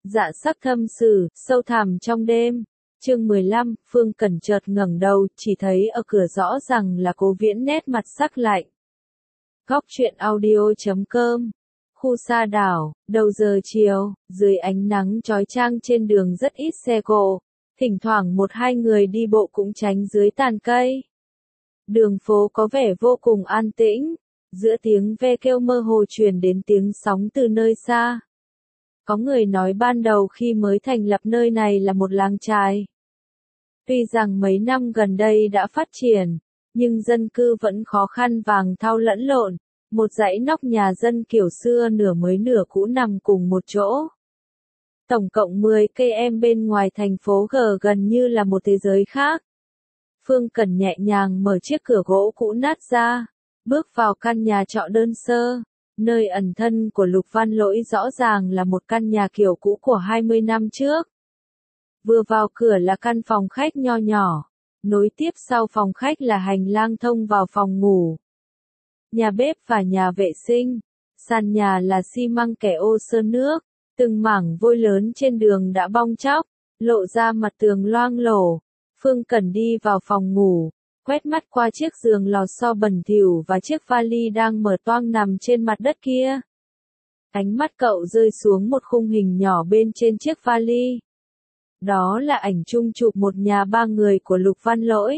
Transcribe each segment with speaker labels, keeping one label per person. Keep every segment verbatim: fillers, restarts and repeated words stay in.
Speaker 1: Dạ sắc thâm sử, sâu thẳm trong đêm. Chương mười lăm, Phương Cẩn chợt ngẩng đầu, chỉ thấy ở cửa rõ ràng là Cố Viễn nét mặt sắc lạnh. Góc truyện audio chấm com. Khu Sa Đảo, đầu giờ chiều, dưới ánh nắng chói chang trên đường rất ít xe cộ, thỉnh thoảng một hai người đi bộ cũng tránh dưới tàn cây. Đường phố có vẻ vô cùng an tĩnh, giữa tiếng ve kêu mơ hồ truyền đến tiếng sóng từ nơi xa. Có người nói ban đầu khi mới thành lập nơi này là một làng chài. Tuy rằng mấy năm gần đây đã phát triển, nhưng dân cư vẫn khó khăn vàng thau lẫn lộn, một dãy nóc nhà dân kiểu xưa nửa mới nửa cũ nằm cùng một chỗ. Tổng cộng mười cây em bên ngoài thành phố G gần như là một thế giới khác. Phương Cẩn nhẹ nhàng mở chiếc cửa gỗ cũ nát ra, bước vào căn nhà trọ đơn sơ. Nơi ẩn thân của Lục Văn Lỗi rõ ràng là một căn nhà kiểu cũ của hai mươi năm trước. Vừa vào cửa là căn phòng khách nho nhỏ, nối tiếp sau phòng khách là hành lang thông vào phòng ngủ. Nhà bếp và nhà vệ sinh, sàn nhà là xi măng kẻ ô sơn nước, từng mảng vôi lớn trên đường đã bong tróc, lộ ra mặt tường loang lổ. Phương Cẩn đi vào phòng ngủ, quét mắt qua chiếc giường lò xo bẩn thỉu và chiếc vali đang mở toang nằm trên mặt đất kia. Ánh mắt cậu rơi xuống một khung hình nhỏ bên trên chiếc vali. Đó là ảnh chung chụp một nhà ba người của Lục Văn Lỗi.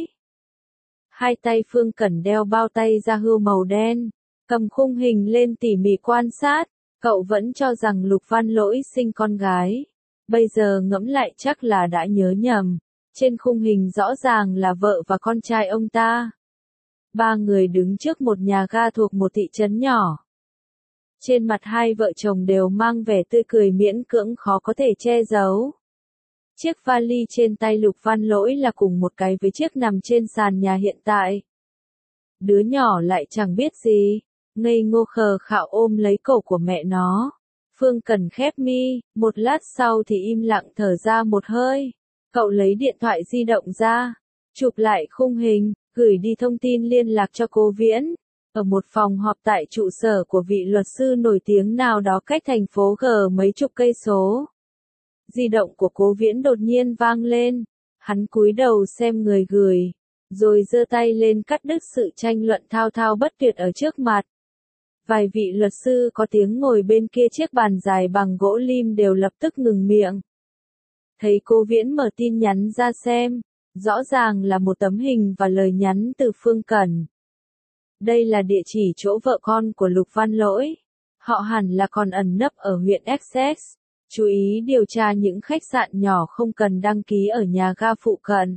Speaker 1: Hai tay Phương Cẩn đeo bao tay da hươu màu đen, cầm khung hình lên tỉ mỉ quan sát, cậu vẫn cho rằng Lục Văn Lỗi sinh con gái. Bây giờ ngẫm lại chắc là đã nhớ nhầm. Trên khung hình rõ ràng là vợ và con trai ông ta. Ba người đứng trước một nhà ga thuộc một thị trấn nhỏ. Trên mặt hai vợ chồng đều mang vẻ tươi cười miễn cưỡng khó có thể che giấu. Chiếc vali trên tay Lục Văn Lỗi là cùng một cái với chiếc nằm trên sàn nhà hiện tại. Đứa nhỏ lại chẳng biết gì, ngây ngô khờ khạo ôm lấy cổ của mẹ nó. Phương Cẩn khép mi, một lát sau thì im lặng thở ra một hơi. Cậu lấy điện thoại di động ra, chụp lại khung hình, gửi đi thông tin liên lạc cho Cố Viễn. Ở một phòng họp tại trụ sở của vị luật sư nổi tiếng nào đó cách thành phố G mấy chục cây số. Di động của Cố Viễn đột nhiên vang lên, hắn cúi đầu xem người gửi, rồi giơ tay lên cắt đứt sự tranh luận thao thao bất tuyệt ở trước mặt. Vài vị luật sư có tiếng ngồi bên kia chiếc bàn dài bằng gỗ lim đều lập tức ngừng miệng. Thấy Cố Viễn mở tin nhắn ra xem, rõ ràng là một tấm hình và lời nhắn từ Phương Cẩn. Đây là địa chỉ chỗ vợ con của Lục Văn Lỗi. Họ hẳn là còn ẩn nấp ở huyện Essex. Chú ý điều tra những khách sạn nhỏ không cần đăng ký ở nhà ga phụ cận.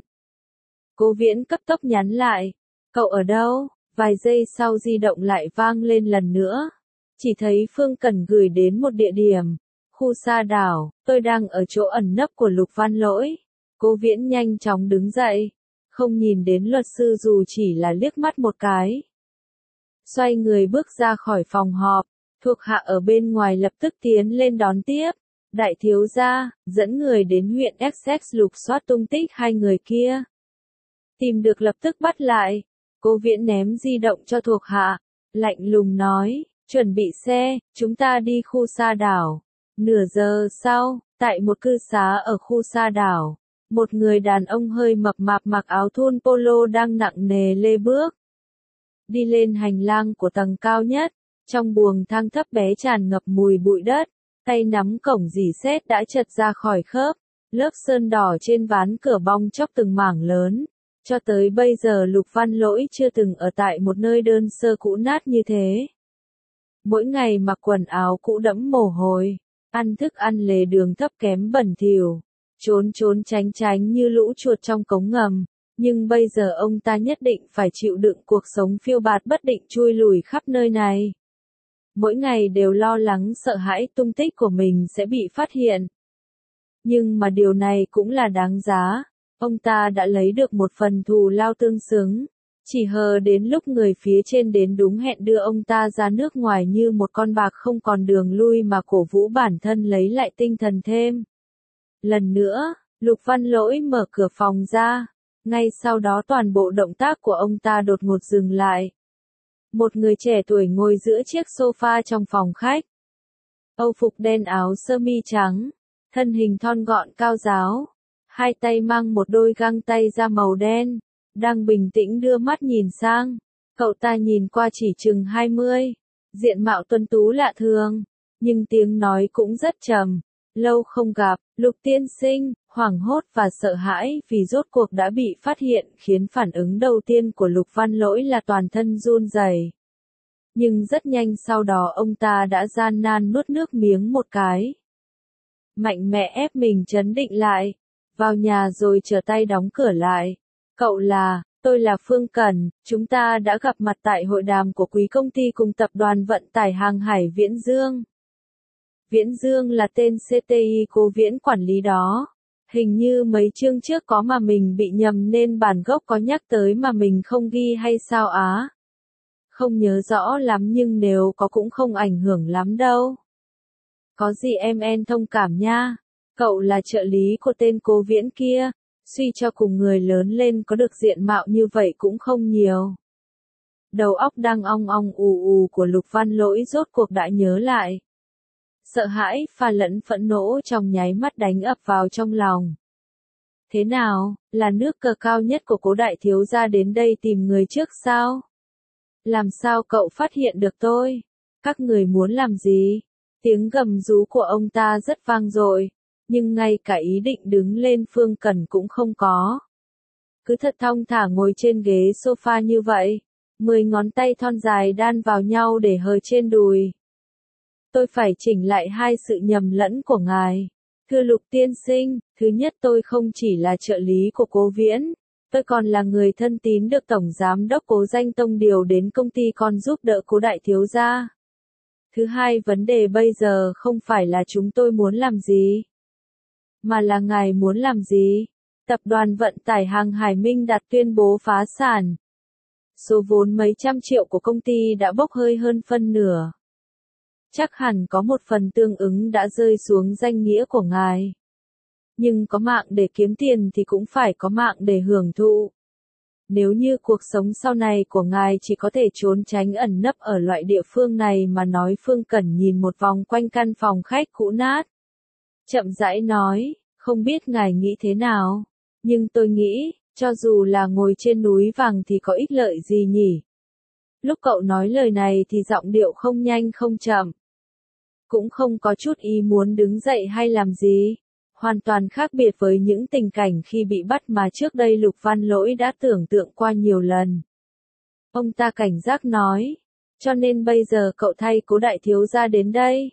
Speaker 1: Cố Viễn cấp tốc nhắn lại. Cậu ở đâu? Vài giây sau di động lại vang lên lần nữa. Chỉ thấy Phương Cẩn gửi đến một địa điểm. Khu Sa Đảo, tôi đang ở chỗ ẩn nấp của Lục Văn Lỗi. Cố Viễn nhanh chóng đứng dậy, không nhìn đến luật sư dù chỉ là liếc mắt một cái. Xoay người bước ra khỏi phòng họp, thuộc hạ ở bên ngoài lập tức tiến lên đón tiếp. Đại thiếu gia, dẫn người đến huyện Essex lục soát tung tích hai người kia. Tìm được lập tức bắt lại. Cố Viễn ném di động cho thuộc hạ, lạnh lùng nói, chuẩn bị xe, chúng ta đi khu Sa Đảo. Nửa giờ sau, tại một cư xá ở khu Sa Đảo, một người đàn ông hơi mập mạp mặc áo thun polo đang nặng nề lê bước. Đi lên hành lang của tầng cao nhất, trong buồng thang thấp bé tràn ngập mùi bụi đất, tay nắm cổng dỉ sét đã chật ra khỏi khớp, lớp sơn đỏ trên ván cửa bong chóc từng mảng lớn. Cho tới bây giờ Lục Văn Lỗi chưa từng ở tại một nơi đơn sơ cũ nát như thế. Mỗi ngày mặc quần áo cũ đẫm mồ hôi. Ăn thức ăn lề đường thấp kém bẩn thỉu, trốn trốn tránh tránh như lũ chuột trong cống ngầm, nhưng bây giờ ông ta nhất định phải chịu đựng cuộc sống phiêu bạt bất định chui lủi khắp nơi này. Mỗi ngày đều lo lắng sợ hãi tung tích của mình sẽ bị phát hiện. Nhưng mà điều này cũng là đáng giá, ông ta đã lấy được một phần thù lao tương xứng. Chỉ hờ đến lúc người phía trên đến đúng hẹn đưa ông ta ra nước ngoài như một con bạc không còn đường lui mà cổ vũ bản thân lấy lại tinh thần thêm. Lần nữa, Lục Văn Lỗi mở cửa phòng ra. Ngay sau đó toàn bộ động tác của ông ta đột ngột dừng lại. Một người trẻ tuổi ngồi giữa chiếc sofa trong phòng khách. Âu phục đen áo sơ mi trắng. thân hình thon gọn cao ráo, hai tay mang một đôi găng tay da màu đen, đang bình tĩnh đưa mắt nhìn sang. Cậu ta nhìn qua chỉ chừng hai mươi, diện mạo tuấn tú lạ thường, nhưng tiếng nói cũng rất trầm. Lâu không gặp, Lục tiên sinh, hoảng hốt và sợ hãi vì rốt cuộc đã bị phát hiện khiến phản ứng đầu tiên của Lục Văn Lỗi là toàn thân run rẩy. Nhưng rất nhanh sau đó ông ta đã gian nan nuốt nước miếng một cái. Mạnh mẽ ép mình trấn định lại, vào nhà rồi trở tay đóng cửa lại. Cậu là, tôi là Phương Cẩn, chúng ta đã gặp mặt tại hội đàm của quý công ty cùng tập đoàn vận tải hàng hải Viễn Dương. Viễn Dương là tên xê tê i Cố Viễn quản lý đó. Hình như mấy chương trước có mà mình bị nhầm nên bản gốc có nhắc tới mà mình không ghi hay sao á. Không nhớ rõ lắm nhưng nếu có cũng không ảnh hưởng lắm đâu. Có gì em en thông cảm nha. Cậu là trợ lý của tên Cố Viễn kia, suy cho cùng người lớn lên có được diện mạo như vậy cũng không nhiều. Đầu óc đang ong ong ù ù của Lục Văn Lỗi rốt cuộc đã nhớ lại. Sợ hãi pha lẫn phẫn nộ trong nháy mắt đánh ập vào trong lòng. Thế nào, là nước cờ cao nhất của Cố đại thiếu gia đến đây tìm người trước sao? Làm sao cậu phát hiện được tôi? Các người muốn làm gì? Tiếng gầm rú của ông ta rất vang dội, nhưng ngay cả ý định đứng lên Phương Cẩn cũng không có. Cứ thật thong thả ngồi trên ghế sofa như vậy, mười ngón tay thon dài đan vào nhau để hờ trên đùi. Tôi phải chỉnh lại hai sự nhầm lẫn của ngài. Thưa Lục tiên sinh, thứ nhất tôi không chỉ là trợ lý của Cố Viễn, tôi còn là người thân tín được Tổng Giám đốc Cố Danh Tông điều đến công ty con giúp đỡ Cố đại thiếu gia. Thứ hai, vấn đề bây giờ không phải là chúng tôi muốn làm gì, mà là ngài muốn làm gì. Tập đoàn vận tải hàng hải Minh Đạt tuyên bố phá sản. Số vốn mấy trăm triệu của công ty đã bốc hơi hơn phân nửa. Chắc hẳn có một phần tương ứng đã rơi xuống danh nghĩa của ngài. Nhưng có mạng để kiếm tiền thì cũng phải có mạng để hưởng thụ. Nếu như cuộc sống sau này của ngài chỉ có thể trốn tránh ẩn nấp ở loại địa phương này mà nói. Phương Cẩn nhìn một vòng quanh căn phòng khách cũ nát. Chậm rãi nói, không biết ngài nghĩ thế nào, nhưng tôi nghĩ, cho dù là ngồi trên núi vàng thì có ích lợi gì nhỉ? Lúc cậu nói lời này thì giọng điệu không nhanh không chậm. Cũng không có chút ý muốn đứng dậy hay làm gì. Hoàn toàn khác biệt với những tình cảnh khi bị bắt mà trước đây Lục Văn Lỗi đã tưởng tượng qua nhiều lần. Ông ta cảnh giác nói, cho nên bây giờ cậu thay Cố đại thiếu gia đến đây.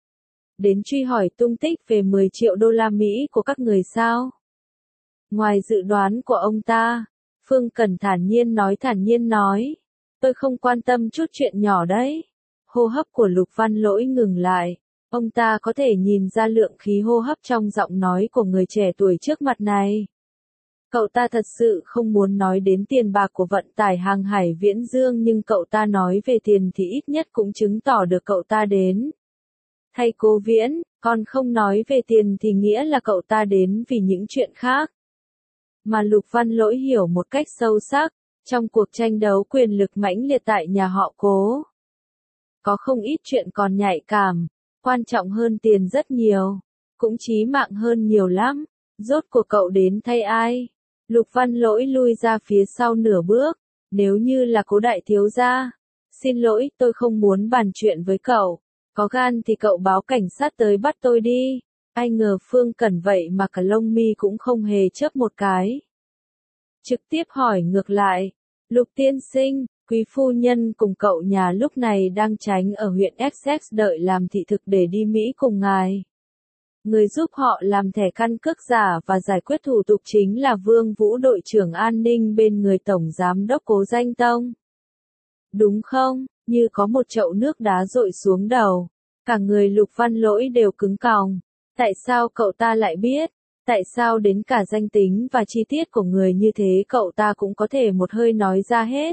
Speaker 1: Đến truy hỏi tung tích về mười triệu đô la Mỹ của các người sao? Ngoài dự đoán của ông ta, Phương Cẩn thản nhiên nói thản nhiên nói, tôi không quan tâm chút chuyện nhỏ đấy. Hô hấp của Lục Văn Lỗi ngừng lại, ông ta có thể nhìn ra lượng khí hô hấp trong giọng nói của người trẻ tuổi trước mặt này. Cậu ta thật sự không muốn nói đến tiền bạc của vận tải hàng hải Viễn Dương, nhưng cậu ta nói về tiền thì ít nhất cũng chứng tỏ được cậu ta đến thay Cố Viễn, còn không nói về tiền thì nghĩa là cậu ta đến vì những chuyện khác. Mà Lục Văn Lỗi hiểu một cách sâu sắc, trong cuộc tranh đấu quyền lực mãnh liệt tại nhà họ Cố, có không ít chuyện còn nhạy cảm, quan trọng hơn tiền rất nhiều, cũng chí mạng hơn nhiều lắm. Rốt cuộc cậu đến thay ai? Lục Văn Lỗi lui ra phía sau nửa bước, nếu như là Cố đại thiếu gia, xin lỗi, tôi không muốn bàn chuyện với cậu, có gan thì cậu báo cảnh sát tới bắt tôi đi. Ai ngờ Phương Cẩn vậy mà cả lông mi cũng không hề chớp một cái. Trực tiếp hỏi ngược lại, Lục tiên sinh, quý phu nhân cùng cậu nhà lúc này đang tránh ở huyện Essex đợi làm thị thực để đi Mỹ cùng ngài. Người giúp họ làm thẻ căn cước giả và giải quyết thủ tục chính là Vương Vũ, đội trưởng an ninh bên người Tổng Giám đốc Cố Danh Tông. Đúng không? Như có một chậu nước đá dội xuống đầu. Cả người Lục Văn Lỗi đều cứng còng. Tại sao cậu ta lại biết? Tại sao đến cả danh tính và chi tiết của người như thế cậu ta cũng có thể một hơi nói ra hết?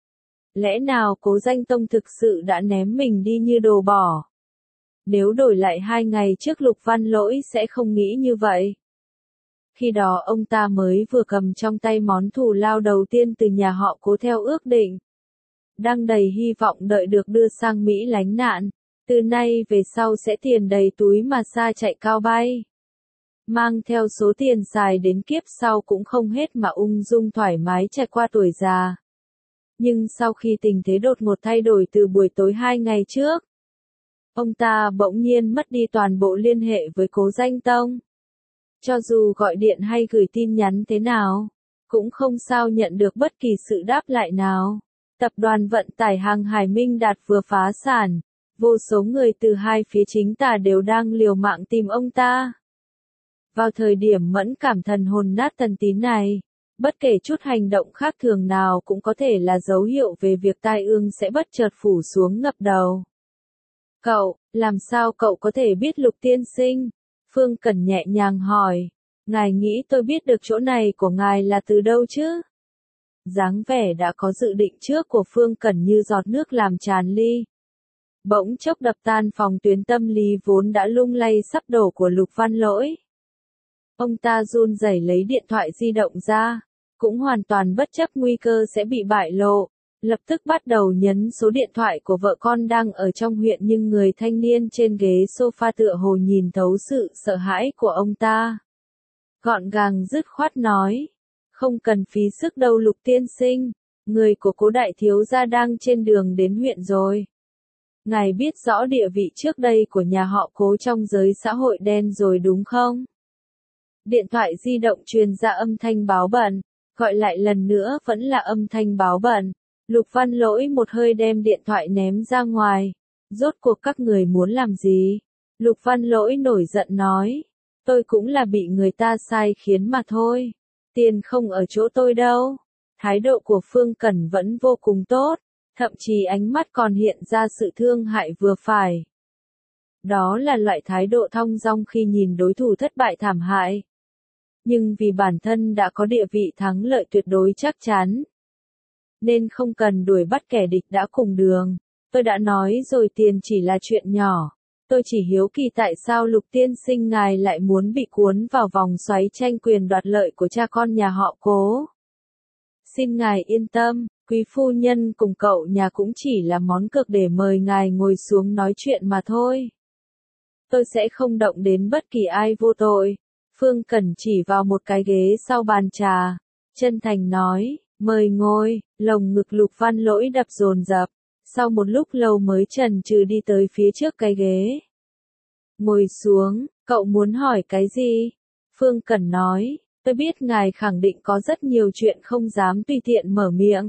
Speaker 1: Lẽ nào Cố Danh Tông thực sự đã ném mình đi như đồ bỏ? Nếu đổi lại hai ngày trước Lục Văn Lỗi sẽ không nghĩ như vậy. Khi đó ông ta mới vừa cầm trong tay món thù lao đầu tiên từ nhà họ Cố theo ước định. Đang đầy hy vọng đợi được đưa sang Mỹ lánh nạn. Từ nay về sau sẽ tiền đầy túi mà xa chạy cao bay. mang theo số tiền xài đến kiếp sau cũng không hết mà ung dung thoải mái trải qua tuổi già. Nhưng sau khi tình thế đột ngột thay đổi từ buổi tối hai ngày trước, ông ta bỗng nhiên mất đi toàn bộ liên hệ với Cố Danh Tông. Cho dù gọi điện hay gửi tin nhắn thế nào, cũng không sao nhận được bất kỳ sự đáp lại nào. Tập đoàn vận tải hàng hải Minh Đạt vừa phá sản, vô số người từ hai phía chính tà đều đang liều mạng tìm ông ta. Vào thời điểm mẫn cảm thần hồn nát thần tín này, bất kể chút hành động khác thường nào cũng có thể là dấu hiệu về việc tai ương sẽ bất chợt phủ xuống ngập đầu. Cậu, làm sao cậu có thể biết Lục tiên sinh? Phương Cẩn nhẹ nhàng hỏi. Ngài nghĩ tôi biết được chỗ này của ngài là từ đâu chứ? Dáng vẻ đã có dự định trước của Phương Cẩn như giọt nước làm tràn ly. Bỗng chốc đập tan phòng tuyến tâm lý vốn đã lung lay sắp đổ của Lục Văn Lỗi. Ông ta run rẩy lấy điện thoại di động ra, cũng hoàn toàn bất chấp nguy cơ sẽ bị bại lộ, lập tức bắt đầu nhấn số điện thoại của vợ con đang ở trong huyện, nhưng người thanh niên trên ghế sofa tựa hồ nhìn thấu sự sợ hãi của ông ta. Gọn gàng dứt khoát nói, không cần phí sức đâu Lục tiên sinh, người của Cố đại thiếu gia đang trên đường đến huyện rồi. Ngài biết rõ địa vị trước đây của nhà họ Cố trong giới xã hội đen rồi đúng không? Điện thoại di động truyền ra âm thanh báo bận, gọi lại lần nữa vẫn là âm thanh báo bận. Lục Văn Lỗi một hơi đem điện thoại ném ra ngoài. Rốt cuộc các người muốn làm gì? Lục Văn Lỗi nổi giận nói. Tôi cũng là bị người ta sai khiến mà thôi. Tiền không ở chỗ tôi đâu. Thái độ của Phương Cẩn vẫn vô cùng tốt, thậm chí ánh mắt còn hiện ra sự thương hại vừa phải. Đó là loại thái độ thong dong khi nhìn đối thủ thất bại thảm hại. Nhưng vì bản thân đã có địa vị thắng lợi tuyệt đối chắc chắn, nên không cần đuổi bắt kẻ địch đã cùng đường. Tôi đã nói rồi, tiền chỉ là chuyện nhỏ. Tôi chỉ hiếu kỳ tại sao Lục tiên sinh ngài lại muốn bị cuốn vào vòng xoáy tranh quyền đoạt lợi của cha con nhà họ Cố. Xin ngài yên tâm, quý phu nhân cùng cậu nhà cũng chỉ là món cược để mời ngài ngồi xuống nói chuyện mà thôi. Tôi sẽ không động đến bất kỳ ai vô tội. Phương Cẩn chỉ vào một cái ghế sau bàn trà, chân thành nói, mời ngồi. Lồng ngực Lục Văn Lỗi đập dồn dập, sau một lúc lâu mới chần chừ đi tới phía trước cái ghế. Ngồi xuống, cậu muốn hỏi cái gì? Phương Cẩn nói, tôi biết ngài khẳng định có rất nhiều chuyện không dám tùy tiện mở miệng.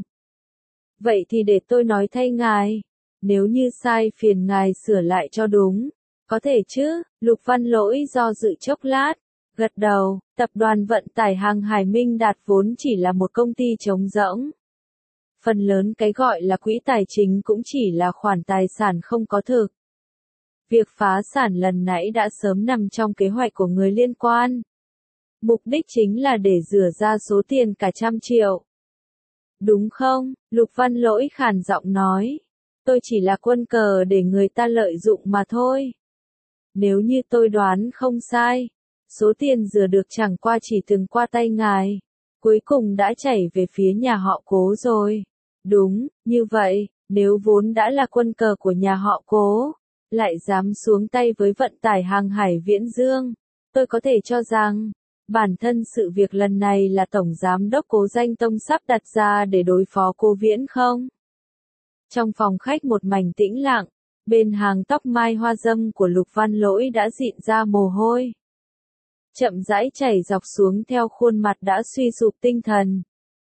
Speaker 1: Vậy thì để tôi nói thay ngài, nếu như sai phiền ngài sửa lại cho đúng. Có thể chứ? Lục Văn Lỗi do dự chốc lát, gật đầu. Tập đoàn vận tải hàng hải Minh Đạt vốn chỉ là một công ty trống rỗng. Phần lớn cái gọi là quỹ tài chính cũng chỉ là khoản tài sản không có thực. Việc phá sản lần nãy đã sớm nằm trong kế hoạch của người liên quan. Mục đích chính là để rửa ra số tiền cả trăm triệu. Đúng không? Lục Văn Lỗi khàn giọng nói. Tôi chỉ là quân cờ để người ta lợi dụng mà thôi. Nếu như tôi đoán không sai, số tiền rửa được chẳng qua chỉ từng qua tay ngài, cuối cùng đã chảy về phía nhà họ Cố rồi. Đúng, như vậy, nếu vốn đã là quân cờ của nhà họ Cố, lại dám xuống tay với vận tải hàng hải Viễn Dương, tôi có thể cho rằng, bản thân sự việc lần này là Tổng Giám đốc Cố Danh Tông sắp đặt ra để đối phó Cố Viễn không? Trong phòng khách một mảnh tĩnh lặng, bên hàng tóc mai hoa dâm của Lục Văn Lỗi đã dịn ra mồ hôi. Chậm rãi chảy dọc xuống theo khuôn mặt đã suy sụp tinh thần.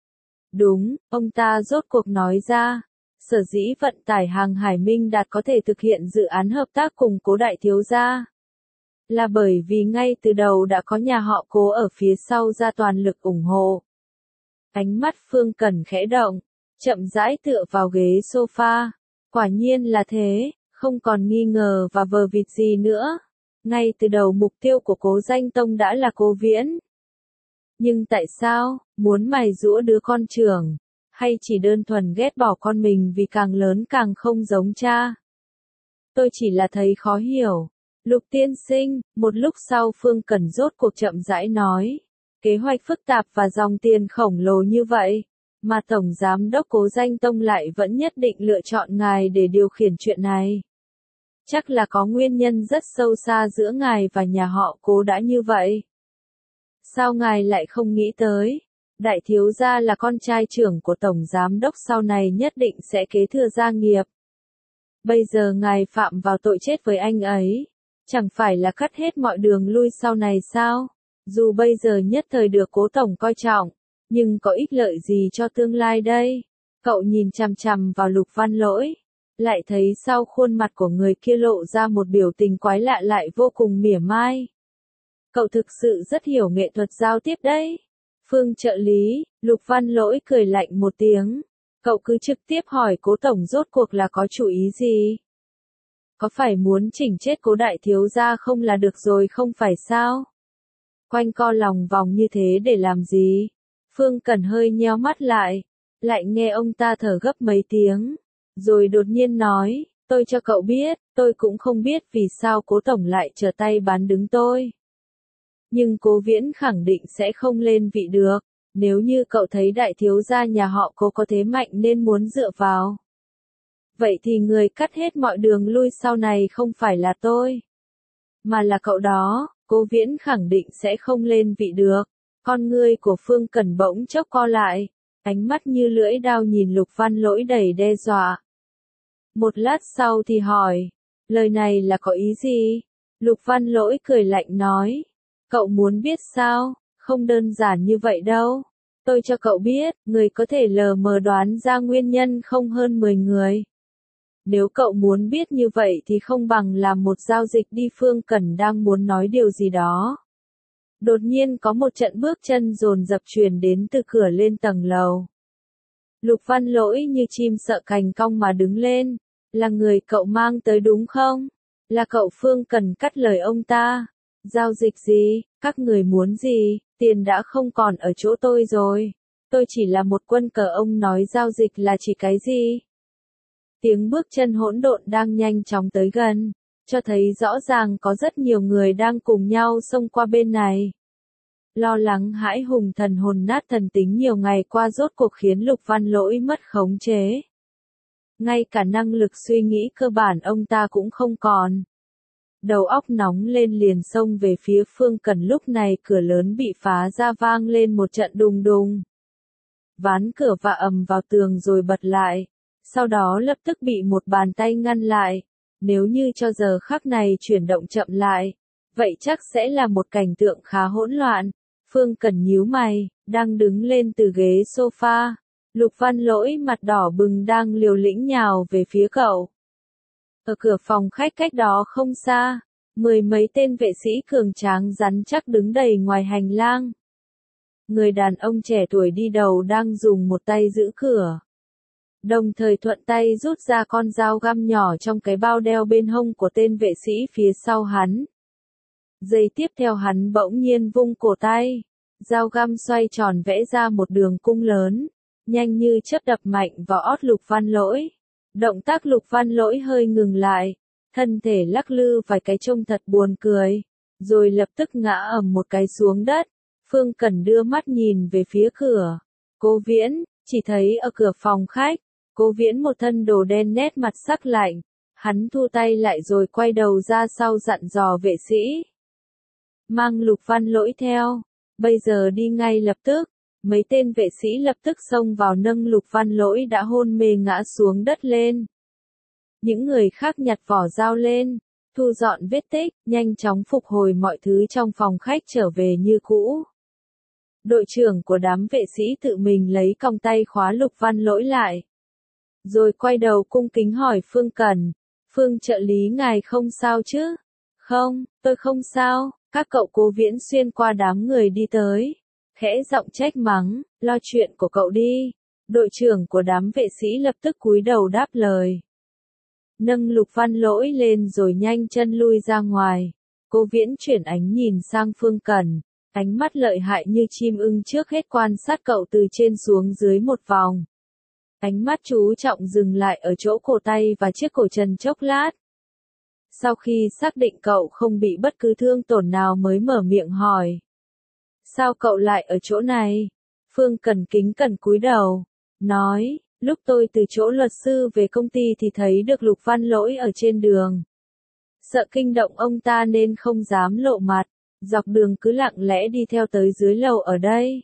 Speaker 1: Đúng, ông ta rốt cuộc nói ra, sở dĩ vận tải hàng hải Minh Đạt có thể thực hiện dự án hợp tác cùng Cố đại thiếu gia, là bởi vì ngay từ đầu đã có nhà họ Cố ở phía sau ra toàn lực ủng hộ. Ánh mắt Phương Cẩn khẽ động, chậm rãi tựa vào ghế sofa. Quả nhiên là thế, không còn nghi ngờ và vờ vịt gì nữa. Ngay từ đầu mục tiêu của Cố Danh Tông đã là Cố Viễn. Nhưng tại sao, muốn mài giũa đứa con trưởng, hay chỉ đơn thuần ghét bỏ con mình vì càng lớn càng không giống cha? Tôi chỉ là thấy khó hiểu. Lục tiên sinh, một lúc sau Phương Cẩn rốt cuộc chậm rãi nói. Kế hoạch phức tạp và dòng tiền khổng lồ như vậy, mà Tổng Giám đốc Cố Danh Tông lại vẫn nhất định lựa chọn ngài để điều khiển chuyện này. Chắc là có nguyên nhân rất sâu xa giữa ngài và nhà họ Cố đã như vậy. Sao ngài lại không nghĩ tới? Đại thiếu gia là con trai trưởng của tổng giám đốc, sau này nhất định sẽ kế thừa gia nghiệp. Bây giờ ngài phạm vào tội chết với anh ấy, chẳng phải là cắt hết mọi đường lui sau này sao? Dù bây giờ nhất thời được cố tổng coi trọng, nhưng có ích lợi gì cho tương lai đây? Cậu nhìn chằm chằm vào Lục Văn Lỗi, lại thấy sau khuôn mặt của người kia lộ ra một biểu tình quái lạ lại vô cùng mỉa mai. Cậu thực sự rất hiểu nghệ thuật giao tiếp đấy. Phương trợ lý, Lục Văn Lỗi cười lạnh một tiếng. Cậu cứ trực tiếp hỏi cố tổng rốt cuộc là có chủ ý gì? Có phải muốn chỉnh chết cố đại thiếu gia không là được rồi không phải sao? Quanh co lòng vòng như thế để làm gì? Phương Cẩn hơi nheo mắt lại, lại nghe ông ta thở gấp mấy tiếng, rồi đột nhiên nói, tôi cho cậu biết, tôi cũng không biết vì sao cố tổng lại trở tay bán đứng tôi. Nhưng cố Viễn khẳng định sẽ không lên vị được, nếu như cậu thấy đại thiếu gia nhà họ cố có thế mạnh nên muốn dựa vào. Vậy thì người cắt hết mọi đường lui sau này không phải là tôi, mà là cậu đó. Cố Viễn khẳng định sẽ không lên vị được. Con ngươi của Phương Cẩn bỗng chốc co lại, ánh mắt như lưỡi dao nhìn Lục Văn Lỗi đầy đe dọa. Một lát sau thì hỏi, lời này là có ý gì? Lục Văn Lỗi cười lạnh nói, cậu muốn biết sao? Không đơn giản như vậy đâu. Tôi cho cậu biết, người có thể lờ mờ đoán ra nguyên nhân không hơn mười người. Nếu cậu muốn biết như vậy thì không bằng làm một giao dịch đi. Phương Cẩn đang muốn nói điều gì đó. Đột nhiên có một trận bước chân dồn dập truyền đến từ cửa lên tầng lầu. Lục Văn Lỗi như chim sợ cành cong mà đứng lên. Là người cậu mang tới đúng không? Là cậu. Phương Cẩn cắt lời ông ta. Giao dịch gì? Các người muốn gì? Tiền đã không còn ở chỗ tôi rồi. Tôi chỉ là một quân cờ. Ông nói giao dịch là chỉ cái gì? Tiếng bước chân hỗn độn đang nhanh chóng tới gần, cho thấy rõ ràng có rất nhiều người đang cùng nhau xông qua bên này. Lo lắng hãi hùng thần hồn nát thần tính nhiều ngày qua rốt cuộc khiến Lục Văn Lỗi mất khống chế. Ngay cả năng lực suy nghĩ cơ bản ông ta cũng không còn. Đầu óc nóng lên liền xông về phía Phương Cẩn. Lúc này cửa lớn bị phá ra vang lên một trận đùng đùng. Ván cửa vạ ầm vào tường rồi bật lại. Sau đó lập tức bị một bàn tay ngăn lại. Nếu như cho giờ khắc này chuyển động chậm lại, vậy chắc sẽ là một cảnh tượng khá hỗn loạn. Phương Cẩn nhíu mày, đang đứng lên từ ghế sofa. Lục Văn Lỗi mặt đỏ bừng đang liều lĩnh nhào về phía cậu. Ở cửa phòng khách cách đó không xa, mười mấy tên vệ sĩ cường tráng rắn chắc đứng đầy ngoài hành lang. Người đàn ông trẻ tuổi đi đầu đang dùng một tay giữ cửa, đồng thời thuận tay rút ra con dao găm nhỏ trong cái bao đeo bên hông của tên vệ sĩ phía sau hắn. Giây tiếp theo hắn bỗng nhiên vung cổ tay, dao găm xoay tròn vẽ ra một đường cung lớn, nhanh như chớp đập mạnh vào ót Lục Văn Lỗi. Động tác Lục Văn Lỗi hơi ngừng lại, thân thể lắc lư vài cái trông thật buồn cười, rồi lập tức ngã ầm một cái xuống đất. Phương Cẩn đưa mắt nhìn về phía cửa. Cố Viễn, chỉ thấy ở cửa phòng khách, Cố Viễn một thân đồ đen nét mặt sắc lạnh, hắn thu tay lại rồi quay đầu ra sau dặn dò vệ sĩ. Mang Lục Văn Lỗi theo, bây giờ đi ngay lập tức. Mấy tên vệ sĩ lập tức xông vào nâng Lục Văn Lỗi đã hôn mê ngã xuống đất lên. Những người khác nhặt vỏ dao lên, thu dọn vết tích, nhanh chóng phục hồi mọi thứ trong phòng khách trở về như cũ. Đội trưởng của đám vệ sĩ tự mình lấy còng tay khóa Lục Văn Lỗi lại, rồi quay đầu cung kính hỏi Phương Cẩn, Phương trợ lý ngài không sao chứ? Không, tôi không sao. Các cậu. Cố Viễn xuyên qua đám người đi tới, khẽ giọng trách mắng, lo chuyện của cậu đi. Đội trưởng của đám vệ sĩ lập tức cúi đầu đáp lời. Nâng Lục Văn Lỗi lên rồi nhanh chân lui ra ngoài. Cố Viễn chuyển ánh nhìn sang Phương Cẩn, ánh mắt lợi hại như chim ưng trước hết quan sát cậu từ trên xuống dưới một vòng. Ánh mắt chú trọng dừng lại ở chỗ cổ tay và chiếc cổ chân chốc lát. Sau khi xác định cậu không bị bất cứ thương tổn nào mới mở miệng hỏi. Sao cậu lại ở chỗ này? Phương Cẩn kính cẩn cúi đầu, nói, lúc tôi từ chỗ luật sư về công ty thì thấy được Lục Văn Lỗi ở trên đường. Sợ kinh động ông ta nên không dám lộ mặt, dọc đường cứ lặng lẽ đi theo tới dưới lầu ở đây.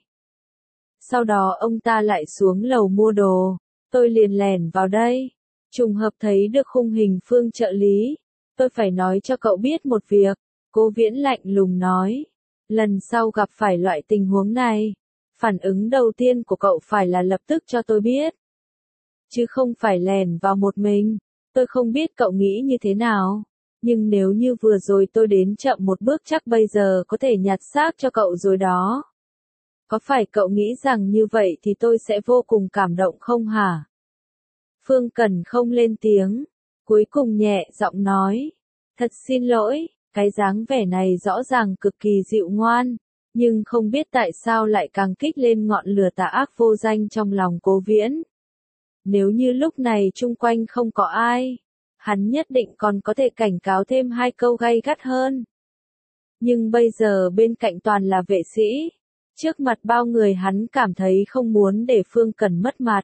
Speaker 1: Sau đó ông ta lại xuống lầu mua đồ, tôi liền lẻn vào đây, trùng hợp thấy được khung hình Phương trợ lý. Tôi phải nói cho cậu biết một việc, Cố Viễn lạnh lùng nói. Lần sau gặp phải loại tình huống này, phản ứng đầu tiên của cậu phải là lập tức cho tôi biết. Chứ không phải lèn vào một mình. Tôi không biết cậu nghĩ như thế nào, nhưng nếu như vừa rồi tôi đến chậm một bước chắc bây giờ có thể nhặt xác cho cậu rồi đó. Có phải cậu nghĩ rằng như vậy thì tôi sẽ vô cùng cảm động không hả? Phương Cần không lên tiếng, cuối cùng nhẹ giọng nói. Thật xin lỗi, cái dáng vẻ này rõ ràng cực kỳ dịu ngoan, nhưng không biết tại sao lại càng kích lên ngọn lửa tà ác vô danh trong lòng Cố Viễn. Nếu như lúc này chung quanh không có ai, hắn nhất định còn có thể cảnh cáo thêm hai câu gay gắt hơn. Nhưng bây giờ bên cạnh toàn là vệ sĩ, trước mặt bao người hắn cảm thấy không muốn để Phương Cần mất mặt.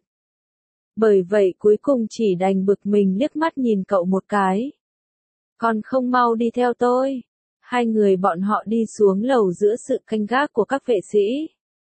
Speaker 1: Bởi vậy cuối cùng chỉ đành bực mình liếc mắt nhìn cậu một cái. Còn không mau đi theo tôi. Hai người bọn họ đi xuống lầu giữa sự canh gác của các vệ sĩ.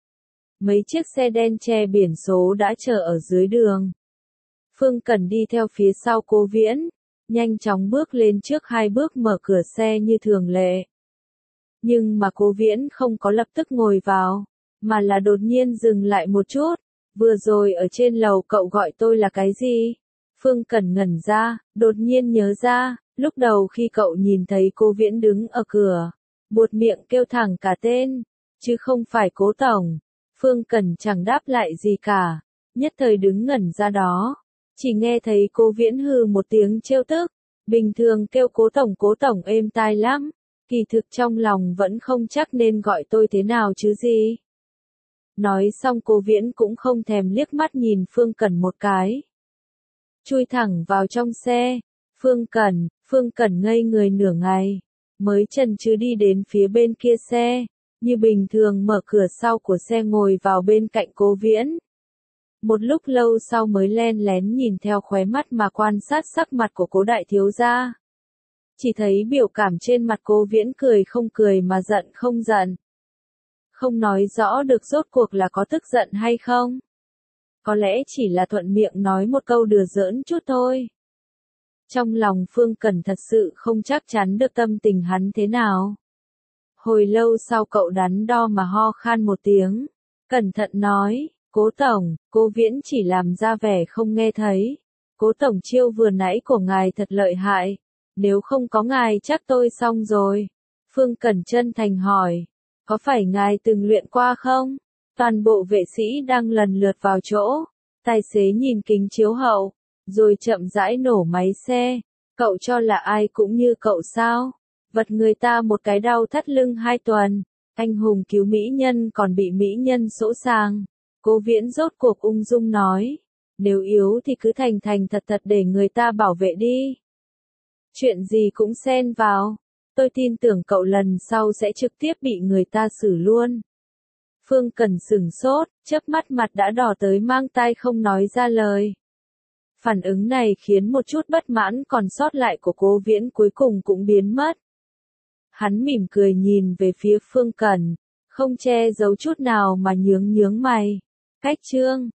Speaker 1: Mấy chiếc xe đen che biển số đã chờ ở dưới đường. Phương Cần đi theo phía sau Cố Viễn, nhanh chóng bước lên trước hai bước mở cửa xe như thường lệ. Nhưng mà Cố Viễn không có lập tức ngồi vào, mà là đột nhiên dừng lại một chút. Vừa rồi ở trên lầu cậu gọi tôi là cái gì? Phương Cần ngẩn ra, đột nhiên nhớ ra, lúc đầu khi cậu nhìn thấy Cố Viễn đứng ở cửa, buột miệng kêu thẳng cả tên, chứ không phải Cố Tổng. Phương Cần chẳng đáp lại gì cả, nhất thời đứng ngẩn ra đó, chỉ nghe thấy Cố Viễn hừ một tiếng trêu tức, bình thường kêu Cố Tổng Cố Tổng êm tai lắm, kỳ thực trong lòng vẫn không chắc nên gọi tôi thế nào chứ gì. Nói xong Cố Viễn cũng không thèm liếc mắt nhìn Phương Cần một cái. Chui thẳng vào trong xe, Phương Cần, Phương Cần ngây người nửa ngày, mới chần chừ đi đến phía bên kia xe, như bình thường mở cửa sau của xe ngồi vào bên cạnh Cố Viễn. Một lúc lâu sau mới len lén nhìn theo khóe mắt mà quan sát sắc mặt của Cố đại thiếu gia. Chỉ thấy biểu cảm trên mặt Cố Viễn cười không cười mà giận không giận. Không nói rõ được rốt cuộc là có tức giận hay không. Có lẽ chỉ là thuận miệng nói một câu đùa giỡn chút thôi. Trong lòng Phương Cần thật sự không chắc chắn được tâm tình hắn thế nào. Hồi lâu sau cậu đắn đo mà ho khan một tiếng, cẩn thận nói, Cố Tổng, Cố Viễn chỉ làm ra vẻ không nghe thấy. Cố Tổng chiêu vừa nãy của ngài thật lợi hại, nếu không có ngài chắc tôi xong rồi. Phương Cần chân thành hỏi, có phải ngài từng luyện qua không? Toàn bộ vệ sĩ đang lần lượt vào chỗ, tài xế nhìn kính chiếu hậu, rồi chậm rãi nổ máy xe. Cậu cho là ai cũng như cậu sao? Vật người ta một cái đau thắt lưng hai tuần, anh hùng cứu mỹ nhân còn bị mỹ nhân sỗ sàng. Cố Viễn rốt cuộc ung dung nói, nếu yếu thì cứ thành thành thật thật để người ta bảo vệ đi. Chuyện gì cũng xen vào, tôi tin tưởng cậu lần sau sẽ trực tiếp bị người ta xử luôn. Phương Cần sửng sốt, chớp mắt mặt đã đỏ tới mang tai không nói ra lời. Phản ứng này khiến một chút bất mãn còn sót lại của Cố Viễn cuối cùng cũng biến mất. Hắn mỉm cười nhìn về phía Phương Cần, không che giấu chút nào mà nhướng nhướng mày. Cách chương